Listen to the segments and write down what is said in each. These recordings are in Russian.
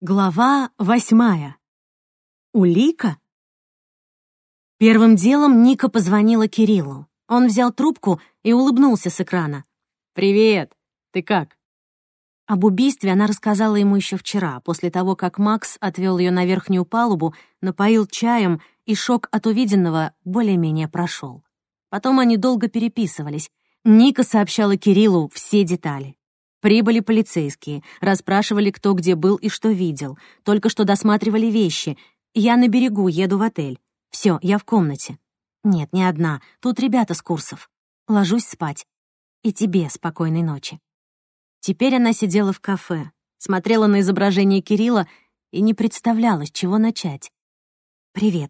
Глава 8. Улика? Первым делом Ника позвонила Кириллу. Он взял трубку и улыбнулся с экрана. «Привет! Ты как?» Об убийстве она рассказала ему еще вчера, после того, как Макс отвел ее на верхнюю палубу, напоил чаем, и шок от увиденного более-менее прошел. Потом они долго переписывались. Ника сообщала Кириллу все детали. Прибыли полицейские, расспрашивали, кто где был и что видел. Только что досматривали вещи. Я на берегу, еду в отель. Все, я в комнате. Нет, не одна. Тут ребята с курсов. Ложусь спать. И тебе спокойной ночи. Теперь она сидела в кафе, смотрела на изображение Кирилла и не представляла, с чего начать. «Привет.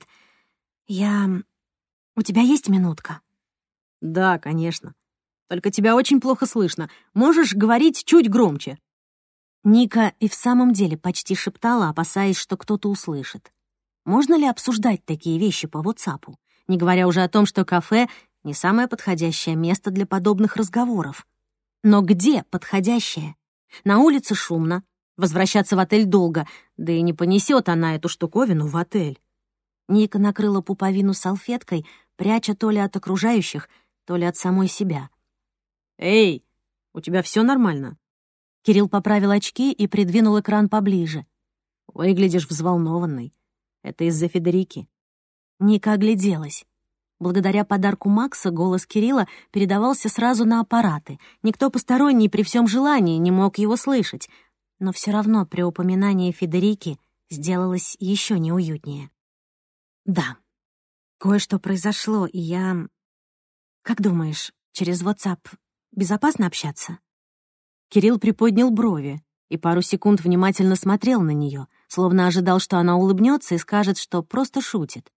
У тебя есть минутка?» «Да, конечно. Только тебя очень плохо слышно. Можешь говорить чуть громче?» Ника и в самом деле почти шептала, опасаясь, что кто-то услышит. Можно ли обсуждать такие вещи по WhatsApp, не говоря уже о том, что кафе — не самое подходящее место для подобных разговоров? Но где подходящее? На улице шумно, возвращаться в отель долго, да и не понесет она эту штуковину в отель. Ника накрыла пуповину салфеткой, пряча то ли от окружающих, то ли от самой себя. «Эй, у тебя все нормально?» Кирилл поправил очки и придвинул экран поближе. «Выглядишь взволнованной. Это из-за Федерики». Ника огляделась. Благодаря подарку Макса голос Кирилла передавался сразу на аппараты. Никто посторонний при всем желании не мог его слышать. Но все равно при упоминании Федерики сделалось еще неуютнее. «Да, кое-что произошло, и я... Как думаешь, через WhatsApp безопасно общаться?» Кирилл приподнял брови и пару секунд внимательно смотрел на нее, словно ожидал, что она улыбнется и скажет, что просто шутит.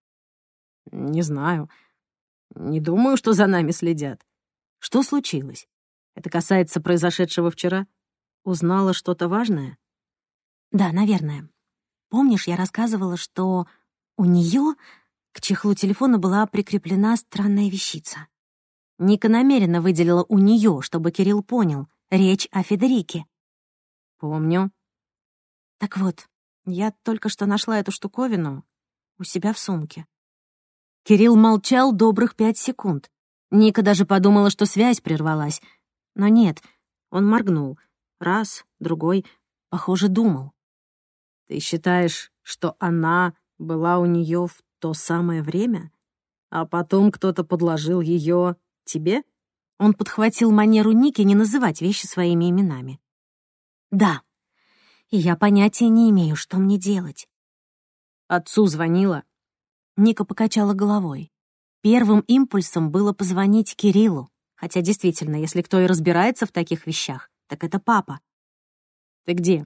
«Не знаю. Не думаю, что за нами следят. Что случилось? Это касается произошедшего вчера? Узнала что-то важное?» «Да, наверное. Помнишь, я рассказывала, что у нее к чехлу телефона была прикреплена странная вещица?» Ника намеренно выделила «у нее», чтобы Кирилл понял. Речь о Федерике. «Помню». «Так вот, я только что нашла эту штуковину у себя в сумке». Кирилл молчал добрых 5 секунд. Ника даже подумала, что связь прервалась. Но нет, он моргнул. Раз, другой, похоже, думал. «Ты считаешь, что она была у нее в то самое время, а потом кто-то подложил ее тебе?» Он подхватил манеру Ники не называть вещи своими именами. «Да, и я понятия не имею, что мне делать». «Отцу звонила?» Ника покачала головой. Первым импульсом было позвонить Кириллу, хотя действительно, если кто и разбирается в таких вещах, так это папа. «Ты где?»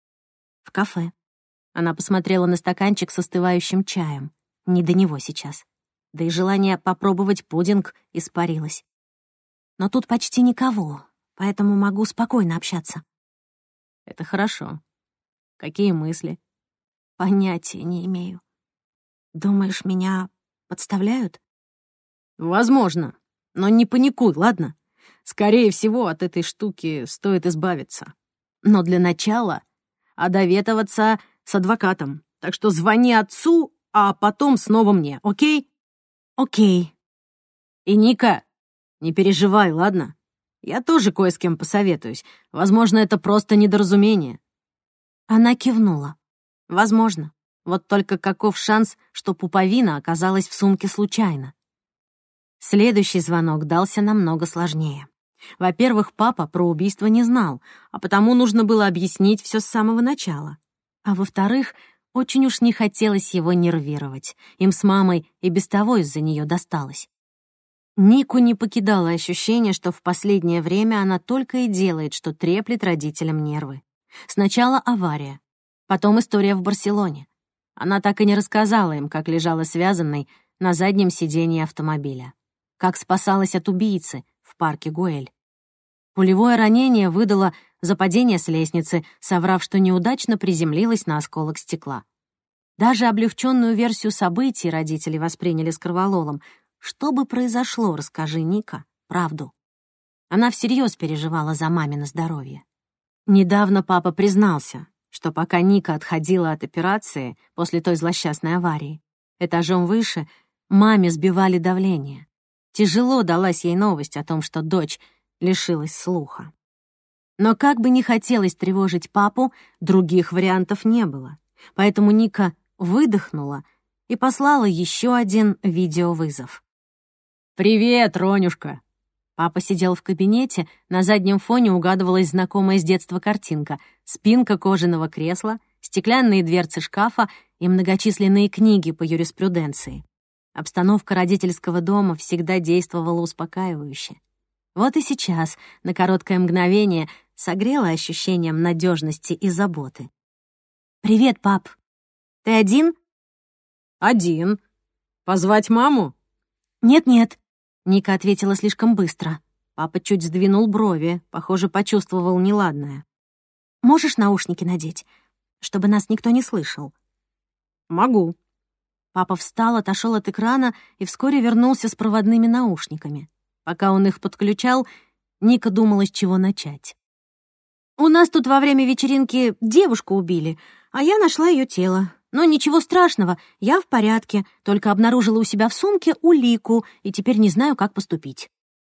«В кафе». Она посмотрела на стаканчик с остывающим чаем. Не до него сейчас. Да и желание попробовать пудинг испарилось. Но тут почти никого, поэтому могу спокойно общаться. Это хорошо. Какие мысли? Понятия не имею. Думаешь, меня подставляют? Возможно, но не паникуй, ладно? Скорее всего, от этой штуки стоит избавиться. Но для начала одоветоваться с адвокатом. Так что звони отцу, а потом снова мне, окей? Окей. И Ника... Не переживай, ладно? Я тоже кое с кем посоветуюсь. Возможно, это просто недоразумение». Она кивнула. «Возможно. Вот только каков шанс, что пуповина оказалась в сумке случайно?» Следующий звонок дался намного сложнее. Во-первых, папа про убийство не знал, а потому нужно было объяснить все с самого начала. А во-вторых, очень уж не хотелось его нервировать. Им с мамой и без того из-за нее досталось. Нику не покидало ощущение, что в последнее время она только и делает, что треплет родителям нервы. Сначала авария, потом история в Барселоне. Она так и не рассказала им, как лежала связанной на заднем сиденье автомобиля, как спасалась от убийцы в парке Гуэль. Пулевое ранение выдало за падение с лестницы, соврав, что неудачно приземлилась на осколок стекла. Даже облегченную версию событий родители восприняли с корвалолом. Что бы произошло, расскажи, Ника, правду. Она всерьез переживала за мамино здоровье. Недавно папа признался, что пока Ника отходила от операции после той злосчастной аварии, этажом выше маме сбивали давление. Тяжело далась ей новость о том, что дочь лишилась слуха. Но как бы ни хотелось тревожить папу, других вариантов не было. Поэтому Ника выдохнула и послала еще один видеовызов. «Привет, Ронюшка!» Папа сидел в кабинете, на заднем фоне угадывалась знакомая с детства картинка: спинка кожаного кресла, стеклянные дверцы шкафа и многочисленные книги по юриспруденции. Обстановка родительского дома всегда действовала успокаивающе. Вот и сейчас, на короткое мгновение, согрела ощущением надежности и заботы. «Привет, пап. Ты один?» «Один. Позвать маму?» «Нет-нет», — Ника ответила слишком быстро. Папа чуть сдвинул брови, похоже, почувствовал неладное. «Можешь наушники надеть, чтобы нас никто не слышал?» «Могу». Папа встал, отошел от экрана и вскоре вернулся с проводными наушниками. Пока он их подключал, Ника думала, с чего начать. «У нас тут во время вечеринки девушку убили, а я нашла ее тело. Но ничего страшного, я в порядке, только обнаружила у себя в сумке улику и теперь не знаю, как поступить».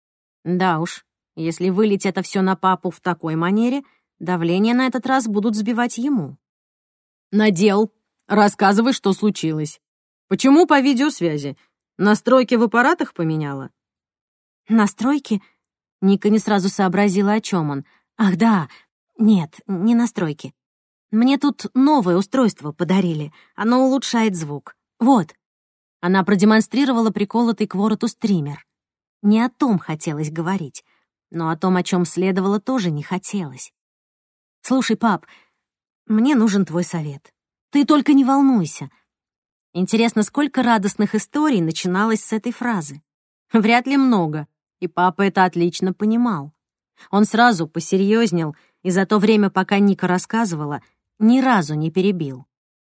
Да уж, если вылить это все на папу в такой манере, давление на этот раз будут сбивать ему. «Надел. Рассказывай, что случилось. Почему по видеосвязи? Настройки в аппаратах поменяла?» «Настройки?» Ника не сразу сообразила, о чем он. «Ах, да. Нет, не настройки. Мне тут новое устройство подарили. Оно улучшает звук. Вот». Она продемонстрировала приколотый к вороту стример. Не о том хотелось говорить, но о том, о чем следовало, тоже не хотелось. «Слушай, пап, мне нужен твой совет. Ты только не волнуйся». Интересно, сколько радостных историй начиналось с этой фразы? Вряд ли много, и папа это отлично понимал. Он сразу посерьезнел, и за то время, пока Ника рассказывала, ни разу не перебил.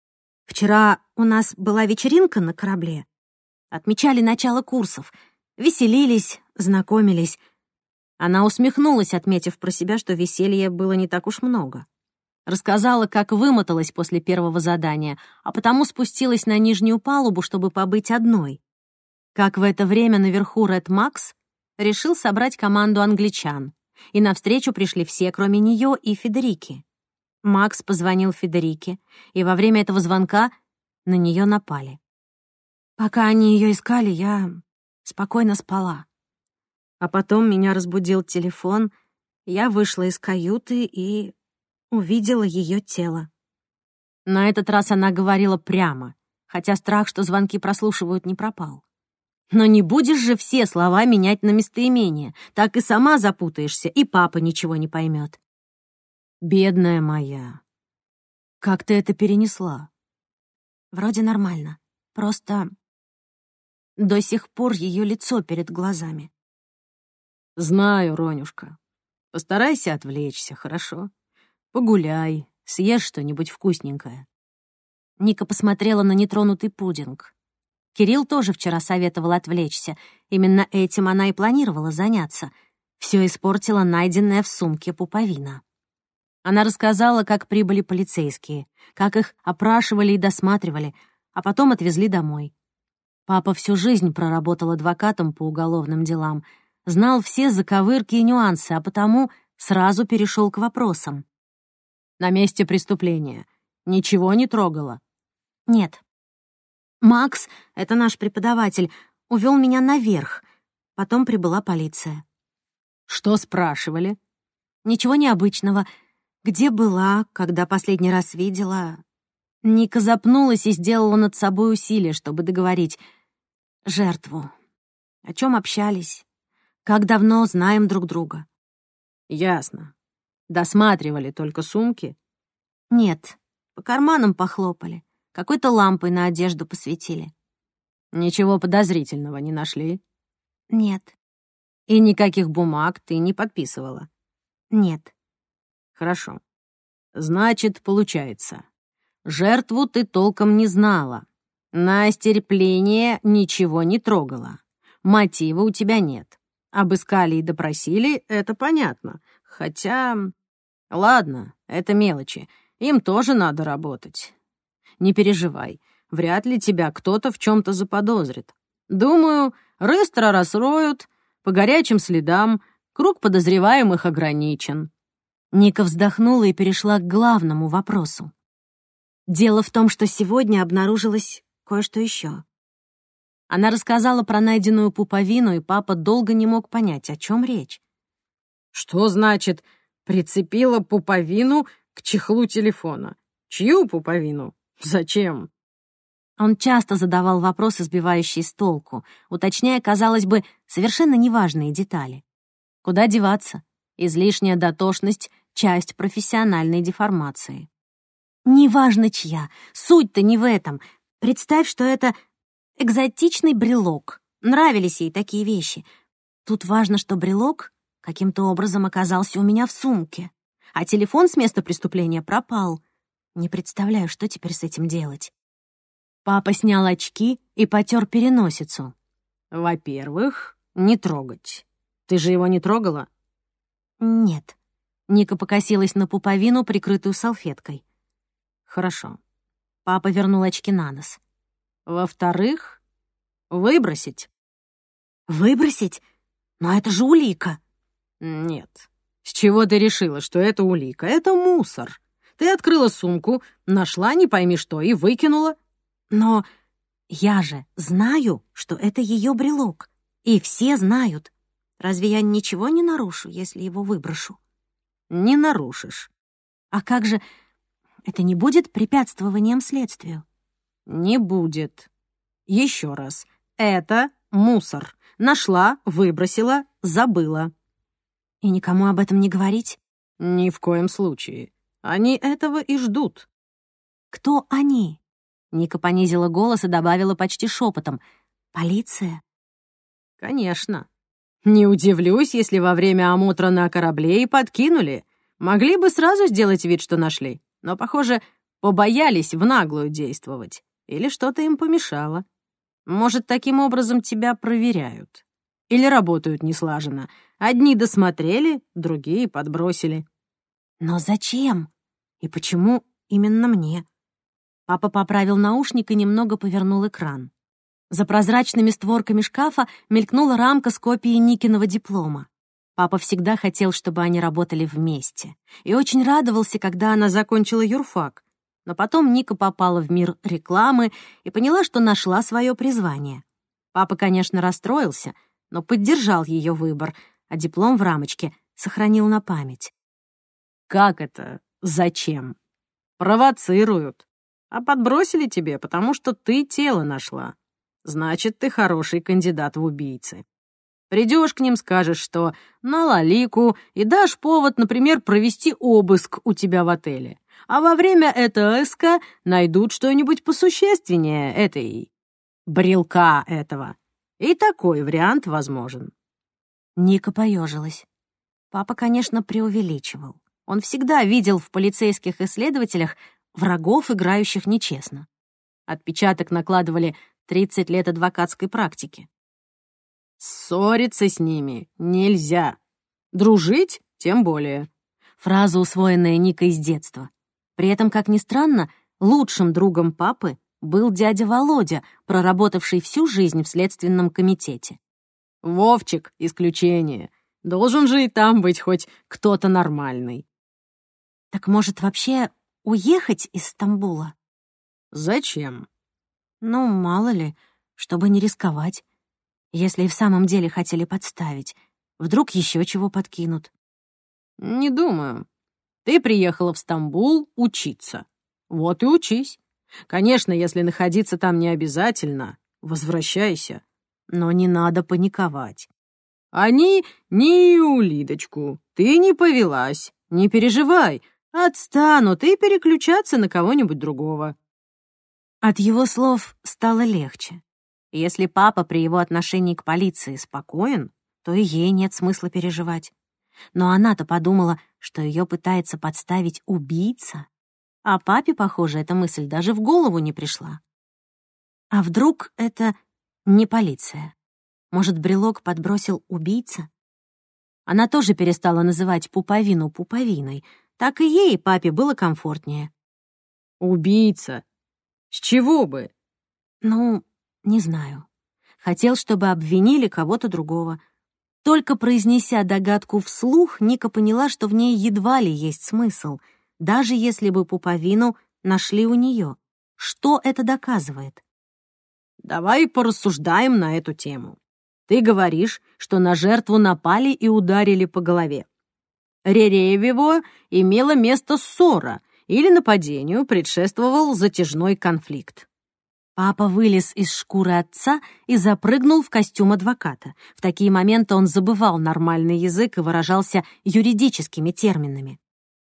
«Вчера у нас была вечеринка на корабле. Отмечали начало курсов. Веселились, знакомились». Она усмехнулась, отметив про себя, что веселья было не так уж много. Рассказала, как вымоталась после первого задания, а потому спустилась на нижнюю палубу, чтобы побыть одной. Как в это время наверху Ред Макс решил собрать команду англичан, и навстречу пришли все, кроме нее и Федерики. Макс позвонил Федерике, и во время этого звонка на нее напали. Пока они ее искали, я спокойно спала. А потом меня разбудил телефон, я вышла из каюты и увидела ее тело. На этот раз она говорила прямо, хотя страх, что звонки прослушивают, не пропал. Но не будешь же все слова менять на местоимение, так и сама запутаешься, и папа ничего не поймет. «Бедная моя, как ты это перенесла?» «Вроде нормально, просто до сих пор ее лицо перед глазами». «Знаю, Ронюшка. Постарайся отвлечься, хорошо? Погуляй, съешь что-нибудь вкусненькое». Ника посмотрела на нетронутый пудинг. Кирилл тоже вчера советовал отвлечься. Именно этим она и планировала заняться. Все испортила найденная в сумке пуповина. Она рассказала, как прибыли полицейские, как их опрашивали и досматривали, а потом отвезли домой. Папа всю жизнь проработал адвокатом по уголовным делам, знал все заковырки и нюансы, а потому сразу перешел к вопросам. «На месте преступления ничего не трогала?» «Нет. Макс, это наш преподаватель, увел меня наверх. Потом прибыла полиция». «Что спрашивали?» «Ничего необычного. Где была, когда последний раз видела?» Ника запнулась и сделала над собой усилие, чтобы договорить. «Жертву. О чем общались? Как давно знаем друг друга?» «Ясно. Досматривали только сумки?» «Нет. По карманам похлопали. Какой-то лампой на одежду посветили». «Ничего подозрительного не нашли?» «Нет». «И никаких бумаг ты не подписывала?» «Нет». «Хорошо. Значит, получается, жертву ты толком не знала, на остерпление ничего не трогала, мотива у тебя нет. Обыскали и допросили, это понятно. Хотя... Ладно, это мелочи. Им тоже надо работать. Не переживай, вряд ли тебя кто-то в чем-то заподозрит. Думаю, рыстро расроют, по горячим следам, круг подозреваемых ограничен». Ника вздохнула и перешла к главному вопросу. Дело в том, что сегодня обнаружилось кое-что еще. Она рассказала про найденную пуповину, и папа долго не мог понять, о чем речь. «Что значит прицепила пуповину к чехлу телефона? Чью пуповину? Зачем?» Он часто задавал вопросы, сбивающие с толку, уточняя, казалось бы, совершенно неважные детали. Куда деваться? Излишняя дотошность — часть профессиональной деформации. Неважно чья, суть-то не в этом. Представь, что это экзотичный брелок. Нравились ей такие вещи. Тут важно, что брелок каким-то образом оказался у меня в сумке, а телефон с места преступления пропал. Не представляю, что теперь с этим делать. Папа снял очки и потер переносицу. «Во-первых, не трогать. Ты же его не трогала?» «Нет». Ника покосилась на пуповину, прикрытую салфеткой. «Хорошо». Папа вернул очки на нос. «Во-вторых, выбросить». «Выбросить? Но это же улика». «Нет. С чего ты решила, что это улика? Это мусор. Ты открыла сумку, нашла не пойми что и выкинула». «Но я же знаю, что это ее брелок. И все знают. Разве я ничего не нарушу, если его выброшу?» «Не нарушишь». «А как же... Это не будет препятствованием следствию?» «Не будет. Еще раз. Это мусор. Нашла, выбросила, забыла». «И никому об этом не говорить?» «Ни в коем случае. Они этого и ждут». «Кто они?» Ника понизила голос и добавила почти шепотом. «Полиция?» «Конечно. Не удивлюсь, если во время осмотра на корабле и подкинули. Могли бы сразу сделать вид, что нашли, но, похоже, побоялись в наглую действовать. Или что-то им помешало. Может, таким образом тебя проверяют. Или работают неслаженно. Одни досмотрели, другие подбросили». «Но зачем? И почему именно мне?» Папа поправил наушник и немного повернул экран. За прозрачными створками шкафа мелькнула рамка с копией Никиного диплома. Папа всегда хотел, чтобы они работали вместе, и очень радовался, когда она закончила юрфак. Но потом Ника попала в мир рекламы и поняла, что нашла свое призвание. Папа, конечно, расстроился, но поддержал ее выбор, а диплом в рамочке сохранил на память. «Как это? Зачем? Провоцируют. А подбросили тебе, потому что ты тело нашла. Значит, ты хороший кандидат в убийцы. Придешь к ним, скажешь, что на лалику, и дашь повод, например, провести обыск у тебя в отеле. А во время этого СК найдут что-нибудь посущественнее этой брелка этого. И такой вариант возможен». Ника поежилась. Папа, конечно, преувеличивал. Он всегда видел в полицейских исследователях врагов, играющих нечестно. Отпечаток накладывали 30 лет адвокатской практики. «Ссориться с ними нельзя. Дружить тем более». Фраза, усвоенная Никой с детства. При этом, как ни странно, лучшим другом папы был дядя Володя, проработавший всю жизнь в Следственном комитете. «Вовчик — исключение. Должен же и там быть хоть кто-то нормальный». Так может, вообще уехать из Стамбула? «Зачем?» Ну, мало ли, чтобы не рисковать. Если и в самом деле хотели подставить, вдруг еще чего подкинут. «Не думаю. Ты приехала в Стамбул учиться. Вот и учись. Конечно, если находиться там не обязательно, возвращайся. Но не надо паниковать. Они не улиточку. Ты не повелась. Не переживай. Отстанут и переключаться на кого-нибудь другого». От его слов стало легче. Если папа при его отношении к полиции спокоен, то и ей нет смысла переживать. Но она-то подумала, что ее пытается подставить убийца. А папе, похоже, эта мысль даже в голову не пришла. А вдруг это не полиция? Может, брелок подбросил убийца? Она тоже перестала называть пуповину пуповиной. Так и ей, и папе, было комфортнее. Убийца? С чего бы? Ну, не знаю. Хотел, чтобы обвинили кого-то другого. Только произнеся догадку вслух, Ника поняла, что в ней едва ли есть смысл, даже если бы пуповину нашли у нее. Что это доказывает? Давай порассуждаем на эту тему. Ты говоришь, что на жертву напали и ударили по голове. Ререевево имело место ссора или нападению предшествовал затяжной конфликт. Папа вылез из шкуры отца и запрыгнул в костюм адвоката. В такие моменты он забывал нормальный язык и выражался юридическими терминами.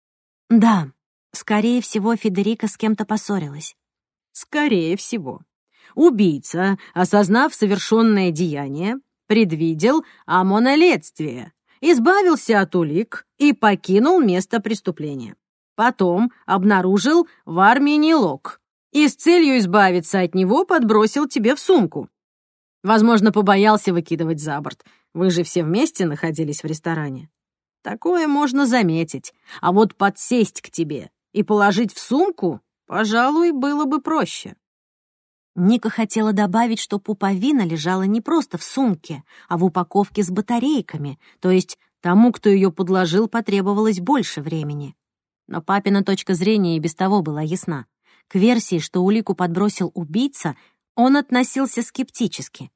Да, скорее всего, Федерика с кем-то поссорилась. Скорее всего. Убийца, осознав совершенное деяние, предвидел омонолетствие, избавился от улик и покинул место преступления. Потом обнаружил в армии нелог и с целью избавиться от него подбросил тебе в сумку. Возможно, побоялся выкидывать за борт. Вы же все вместе находились в ресторане. Такое можно заметить. А вот подсесть к тебе и положить в сумку, пожалуй, было бы проще. Ника хотела добавить, что пуповина лежала не просто в сумке, а в упаковке с батарейками, то есть тому, кто ее подложил, потребовалось больше времени. Но папина точка зрения и без того была ясна. К версии, что улику подбросил убийца, он относился скептически.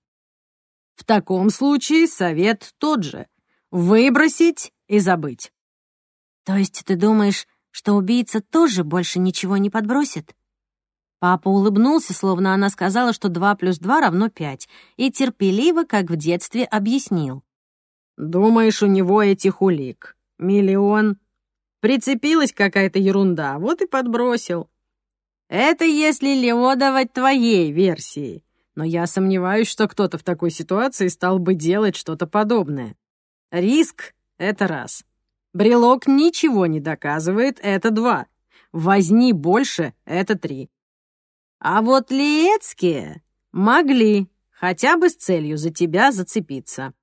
В таком случае совет тот же — выбросить и забыть. То есть ты думаешь, что убийца тоже больше ничего не подбросит? Папа улыбнулся, словно она сказала, что 2 + 2 = 5, и терпеливо, как в детстве, объяснил. Думаешь, у него этих улик 1 000 000? Прицепилась какая-то ерунда, вот и подбросил. Это если леодовать твоей версии. Но я сомневаюсь, что кто-то в такой ситуации стал бы делать что-то подобное. Риск — это раз. Брелок ничего не доказывает — это 2. Возни больше — это 3. А вот Лиецкие могли хотя бы с целью за тебя зацепиться.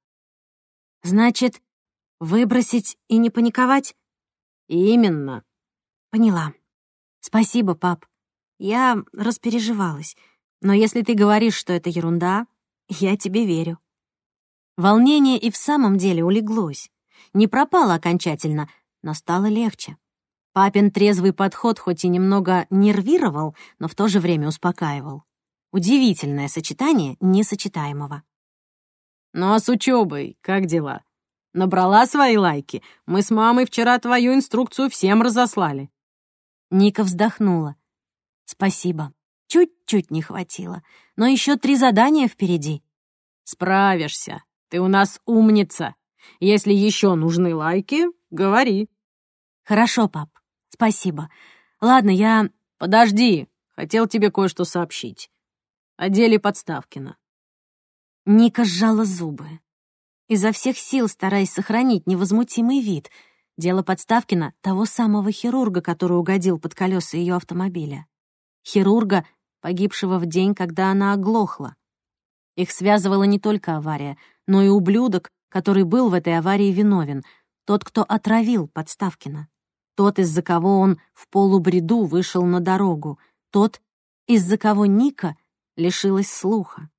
Значит, выбросить и не паниковать? Именно. Поняла. Спасибо, пап. Я распереживалась. Но если ты говоришь, что это ерунда, я тебе верю. Волнение и в самом деле улеглось. Не пропало окончательно, но стало легче. Папин трезвый подход хоть и немного нервировал, но в то же время успокаивал. Удивительное сочетание несочетаемого. Ну а с учебой как дела? Набрала свои лайки? Мы с мамой вчера твою инструкцию всем разослали. Ника вздохнула. Спасибо. Чуть-чуть не хватило. Но еще 3 задания впереди. Справишься. Ты у нас умница. Если еще нужны лайки, говори. Хорошо, пап. Спасибо. Ладно, я... Подожди. Хотел тебе кое-что сообщить. О деле Подставкина. Ника сжала зубы. Изо всех сил стараясь сохранить невозмутимый вид. Дело Подставкина — того самого хирурга, который угодил под колеса ее автомобиля. Хирурга, погибшего в день, когда она оглохла. Их связывала не только авария, но и ублюдок, который был в этой аварии виновен, тот, кто отравил Подставкина, тот, из-за кого он в полубреду вышел на дорогу, тот, из-за кого Ника лишилась слуха.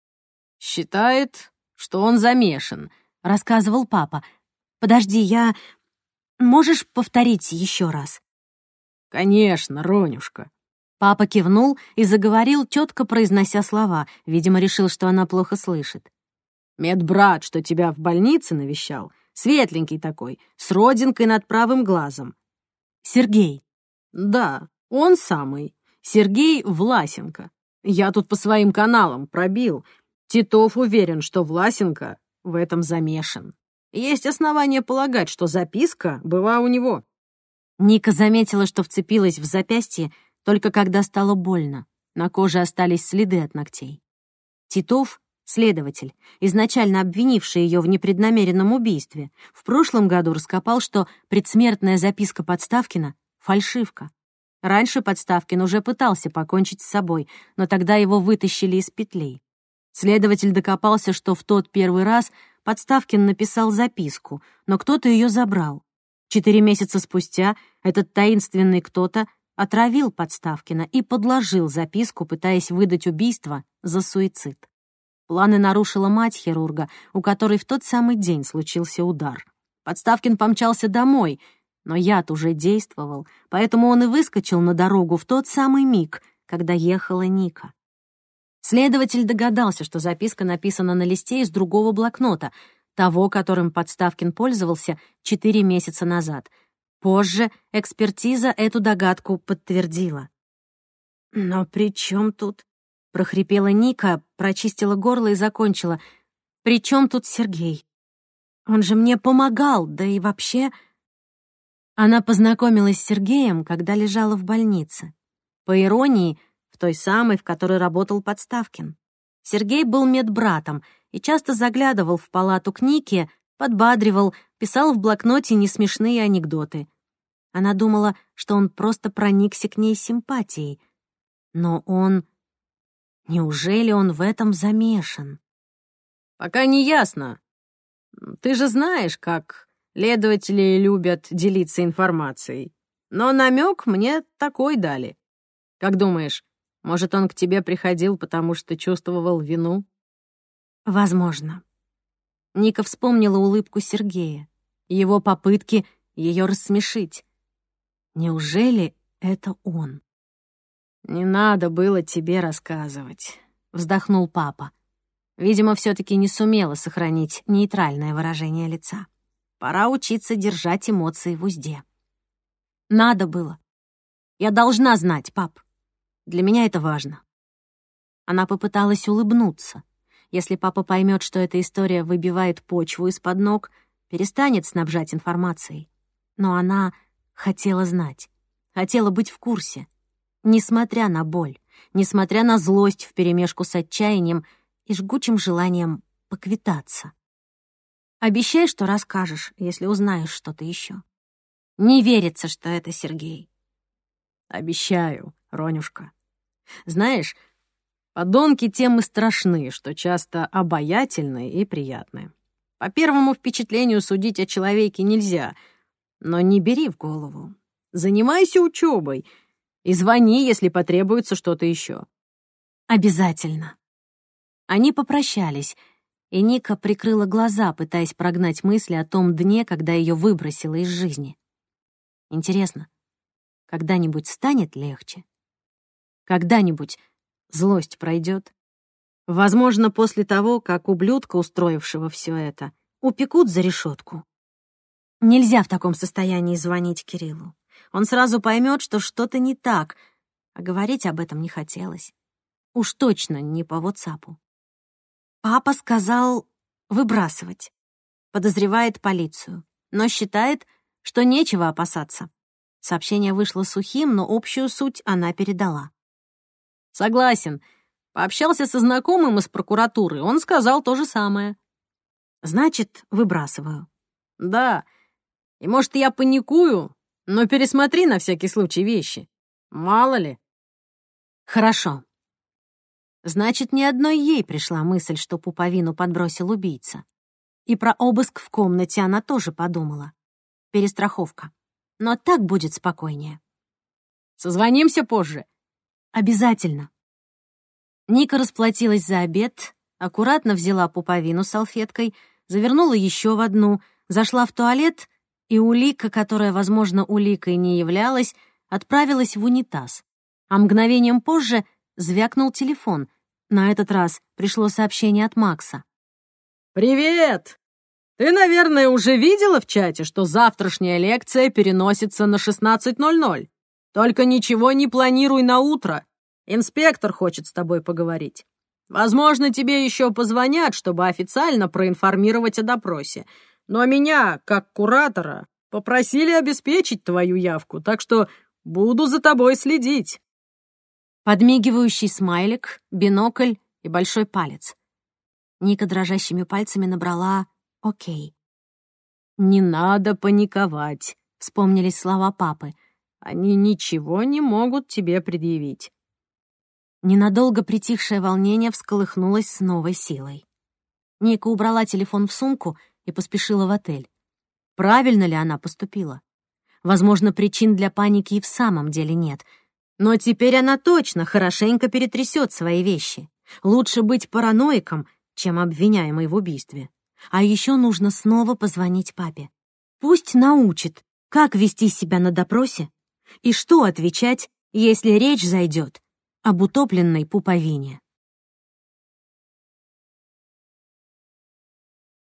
«Считает, что он замешан», — рассказывал папа. «Подожди, я... Можешь повторить еще раз?» «Конечно, Ронюшка». Папа кивнул и заговорил, четко произнося слова. Видимо, решил, что она плохо слышит. «Медбрат, что тебя в больнице навещал, светленький такой, с родинкой над правым глазом». «Сергей». «Да, он самый. Сергей Власенко. Я тут по своим каналам пробил. Титов уверен, что Власенко в этом замешан. Есть основания полагать, что записка была у него». Ника заметила, что вцепилась в запястье, только когда стало больно. На коже остались следы от ногтей. Титов, следователь, изначально обвинивший ее в непреднамеренном убийстве, в прошлом году раскопал, что предсмертная записка Подставкина — фальшивка. Раньше Подставкин уже пытался покончить с собой, но тогда его вытащили из петлей. Следователь докопался, что в тот первый раз Подставкин написал записку, но кто-то ее забрал. 4 месяца спустя этот таинственный кто-то отравил Подставкина и подложил записку, пытаясь выдать убийство за суицид. Планы нарушила мать хирурга, у которой в тот самый день случился удар. Подставкин помчался домой, но яд уже действовал, поэтому он и выскочил на дорогу в тот самый миг, когда ехала Ника. Следователь догадался, что записка написана на листе из другого блокнота, того, которым Подставкин пользовался 4 месяца назад. Позже экспертиза эту догадку подтвердила. «Но при чем тут?» — прохрипела Ника, прочистила горло и закончила. «При чем тут Сергей? Он же мне помогал, да и вообще...» Она познакомилась с Сергеем, когда лежала в больнице. По иронии, в той самой, в которой работал Подставкин. Сергей был медбратом и часто заглядывал в палату к Нике, подбадривал, писал в блокноте несмешные анекдоты. Она думала, что он просто проникся к ней симпатией. Но он... Неужели он в этом замешан? Пока не ясно. Ты же знаешь, как следователи любят делиться информацией. Но намек мне такой дали. Как думаешь, может, он к тебе приходил, потому что чувствовал вину? Возможно. Ника вспомнила улыбку Сергея, его попытки ее рассмешить. Неужели это он? «Не надо было тебе рассказывать», — вздохнул папа. Видимо, все-таки не сумела сохранить нейтральное выражение лица. Пора учиться держать эмоции в узде. Надо было. Я должна знать, пап. Для меня это важно. Она попыталась улыбнуться. Если папа поймет, что эта история выбивает почву из-под ног, перестанет снабжать информацией. Но она хотела знать, хотела быть в курсе. Несмотря на боль, несмотря на злость вперемешку с отчаянием и жгучим желанием поквитаться. Обещай, что расскажешь, если узнаешь что-то еще. Не верится, что это Сергей. Обещаю, Ронюшка. Знаешь, подонки тем и страшны, что часто обаятельны и приятны. По первому впечатлению судить о человеке нельзя, но не бери в голову. Занимайся учебой и звони, если потребуется что-то еще. Обязательно. Они попрощались, и Ника прикрыла глаза, пытаясь прогнать мысли о том дне, когда ее выбросило из жизни. Интересно, когда-нибудь станет легче? Когда-нибудь злость пройдет? Возможно, после того, как ублюдка, устроившего все это, упекут за решетку. Нельзя в таком состоянии звонить Кириллу. Он сразу поймет, что что-то не так, а говорить об этом не хотелось. Уж точно не по WhatsApp. Папа сказал выбрасывать. Подозревает полицию, но считает, что нечего опасаться. Сообщение вышло сухим, но общую суть она передала. Согласен. Пообщался со знакомым из прокуратуры, он сказал то же самое. Значит, выбрасываю. Да. И может, я паникую, но пересмотри на всякий случай вещи. Мало ли. Хорошо. Значит, ни одной ей пришла мысль, что пуповину подбросил убийца. И про обыск в комнате она тоже подумала. Перестраховка. Но так будет спокойнее. Созвонимся позже. Обязательно. Ника расплатилась за обед, аккуратно взяла пуповину салфеткой, завернула еще в одну, зашла в туалет, и улика, которая, возможно, уликой не являлась, отправилась в унитаз. А мгновением позже звякнул телефон. На этот раз пришло сообщение от Макса. «Привет! Ты, наверное, уже видела в чате, что завтрашняя лекция переносится на 16:00. Только ничего не планируй на утро. Инспектор хочет с тобой поговорить. Возможно, тебе еще позвонят, чтобы официально проинформировать о допросе. Но меня, как куратора, попросили обеспечить твою явку, так что буду за тобой следить». Подмигивающий смайлик, бинокль и большой палец. Ника дрожащими пальцами набрала «Окей». «Не надо паниковать», — вспомнились слова папы. «Они ничего не могут тебе предъявить». Ненадолго притихшее волнение всколыхнулось с новой силой. Ника убрала телефон в сумку и поспешила в отель. правильно ли она поступила. Возможно, причин для паники и в самом деле нет. Но теперь она точно хорошенько перетрясет свои вещи. Лучше быть параноиком, чем обвиняемой в убийстве. А еще нужно снова позвонить папе. Пусть научит, как вести себя на допросе и что отвечать, если речь зайдет об утопленной пуповине.